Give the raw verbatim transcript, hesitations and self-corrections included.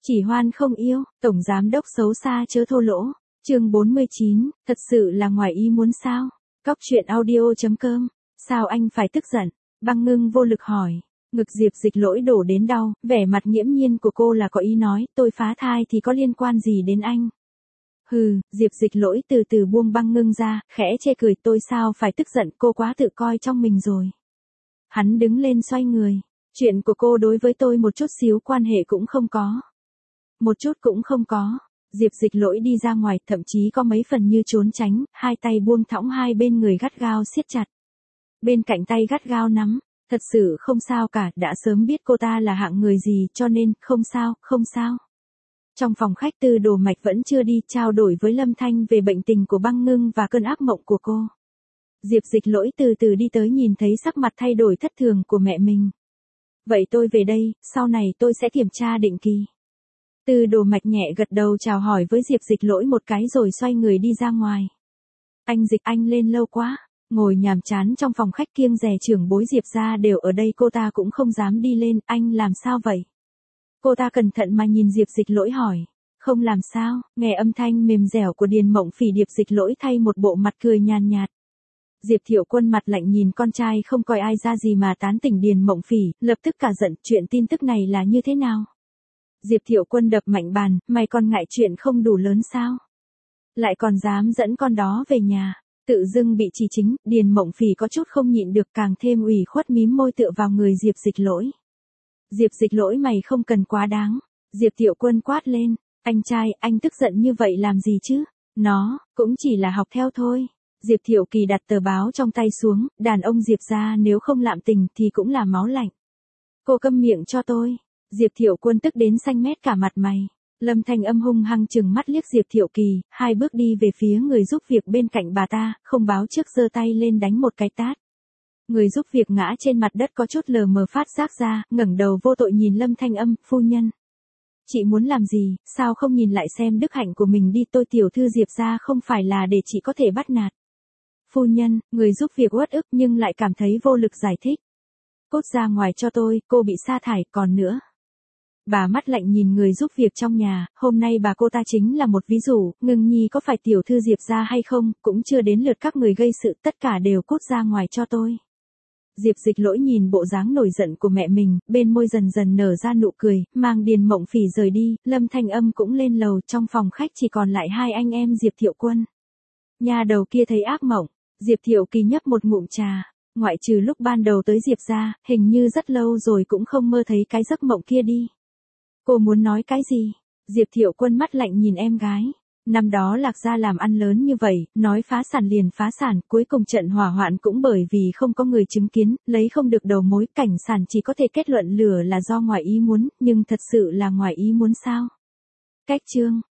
Chỉ hoan không yêu, tổng giám đốc xấu xa chớ thô lỗ. Chương bốn mươi chín, thật sự là ngoài ý muốn sao? Cóc truyện audio chấm com. Sao anh phải tức giận? Băng Ngưng vô lực hỏi. Ngực Diệp Dịch Lỗi đổ đến đau, vẻ mặt nghiễm nhiên của cô là có ý nói, tôi phá thai thì có liên quan gì đến anh? Hừ, Diệp Dịch Lỗi từ từ buông Băng Ngưng ra, khẽ chê cười, tôi sao phải tức giận, cô quá tự coi trong mình rồi. Hắn đứng lên xoay người. Chuyện của cô đối với tôi một chút xíu quan hệ cũng không có. Một chút cũng không có. Diệp Dịch Lỗi đi ra ngoài, thậm chí có mấy phần như trốn tránh, hai tay buông thõng hai bên người gắt gao siết chặt. Bên cạnh tay gắt gao nắm, thật sự không sao cả, đã sớm biết cô ta là hạng người gì cho nên, không sao, không sao. Trong phòng khách Tư Đồ Mạch vẫn chưa đi, trao đổi với Lâm Thanh về bệnh tình của Băng Ngưng và cơn ác mộng của cô. Diệp Dịch Lỗi từ từ đi tới, nhìn thấy sắc mặt thay đổi thất thường của mẹ mình. Vậy tôi về đây, sau này tôi sẽ kiểm tra định kỳ. Tư Đồ Mạch nhẹ gật đầu chào hỏi với Diệp Dịch Lỗi một cái rồi xoay người đi ra ngoài. Anh Dịch, anh lên lâu quá. Ngồi nhàm chán trong phòng khách kiêng dè trưởng bối Diệp gia đều ở đây, cô ta cũng không dám đi lên, anh làm sao vậy? Cô ta cẩn thận mà nhìn Diệp Dịch Lỗi hỏi. Không làm sao, nghe âm thanh mềm dẻo của Điền Mộng Phỉ, Diệp Dịch Lỗi thay một bộ mặt cười nhàn nhạt. Diệp Thiệu Quân mặt lạnh nhìn con trai không coi ai ra gì mà tán tỉnh Điền Mộng Phỉ, lập tức cả giận, chuyện tin tức này là như thế nào? Diệp Thiệu Quân đập mạnh bàn, mày còn ngại chuyện không đủ lớn sao? Lại còn dám dẫn con đó về nhà, tự dưng bị chỉ chính, Điền Mộng Phỉ có chút không nhịn được, càng thêm ủy khuất mím môi tựa vào người Diệp Dịch Lỗi. Diệp Dịch Lỗi, mày không cần quá đáng. Diệp Thiệu Quân quát lên, anh trai, anh tức giận như vậy làm gì chứ? Nó, cũng chỉ là học theo thôi. Diệp Thiệu Kỳ đặt tờ báo trong tay xuống, đàn ông Diệp gia nếu không lạm tình thì cũng là máu lạnh. Cô câm miệng cho tôi. Diệp Thiệu Quân tức đến xanh mét cả mặt mày. Lâm Thanh âm hung hăng trừng mắt liếc Diệp Thiệu Kỳ, hai bước đi về phía người giúp việc bên cạnh bà ta, không báo trước giơ tay lên đánh một cái tát. Người giúp việc ngã trên mặt đất có chút lờ mờ phát giác ra, ngẩng đầu vô tội nhìn Lâm Thanh âm, phu nhân. Chị muốn làm gì, sao không nhìn lại xem đức hạnh của mình đi, tôi tiểu thư Diệp gia không phải là để chị có thể bắt nạt. Phu nhân, người giúp việc uất ức nhưng lại cảm thấy vô lực giải thích. Cút ra ngoài cho tôi, cô bị sa thải, còn nữa. Bà mắt lạnh nhìn người giúp việc trong nhà, hôm nay bà cô ta chính là một ví dụ, Ngưng Nhi có phải tiểu thư Diệp gia hay không, cũng chưa đến lượt các người gây sự, tất cả đều cút ra ngoài cho tôi. Diệp Dịch Lỗi nhìn bộ dáng nổi giận của mẹ mình, bên môi dần dần nở ra nụ cười, mang Điền Mộng Phỉ rời đi, Lâm Thanh âm cũng lên lầu, trong phòng khách chỉ còn lại hai anh em Diệp Thiệu Quân. Nhà đầu kia thấy ác mộng, Diệp Thiệu Kỳ nhấp một ngụm trà, ngoại trừ lúc ban đầu tới Diệp gia, hình như rất lâu rồi cũng không mơ thấy cái giấc mộng kia đi. Cô muốn nói cái gì? Diệp Thiệu Quân mắt lạnh nhìn em gái. Năm đó Lạc gia làm ăn lớn như vậy, nói phá sản liền phá sản, cuối cùng trận hỏa hoạn cũng bởi vì không có người chứng kiến, lấy không được đầu mối, cảnh sản chỉ có thể kết luận lửa là do ngoài ý muốn, nhưng thật sự là ngoài ý muốn sao? Cách chương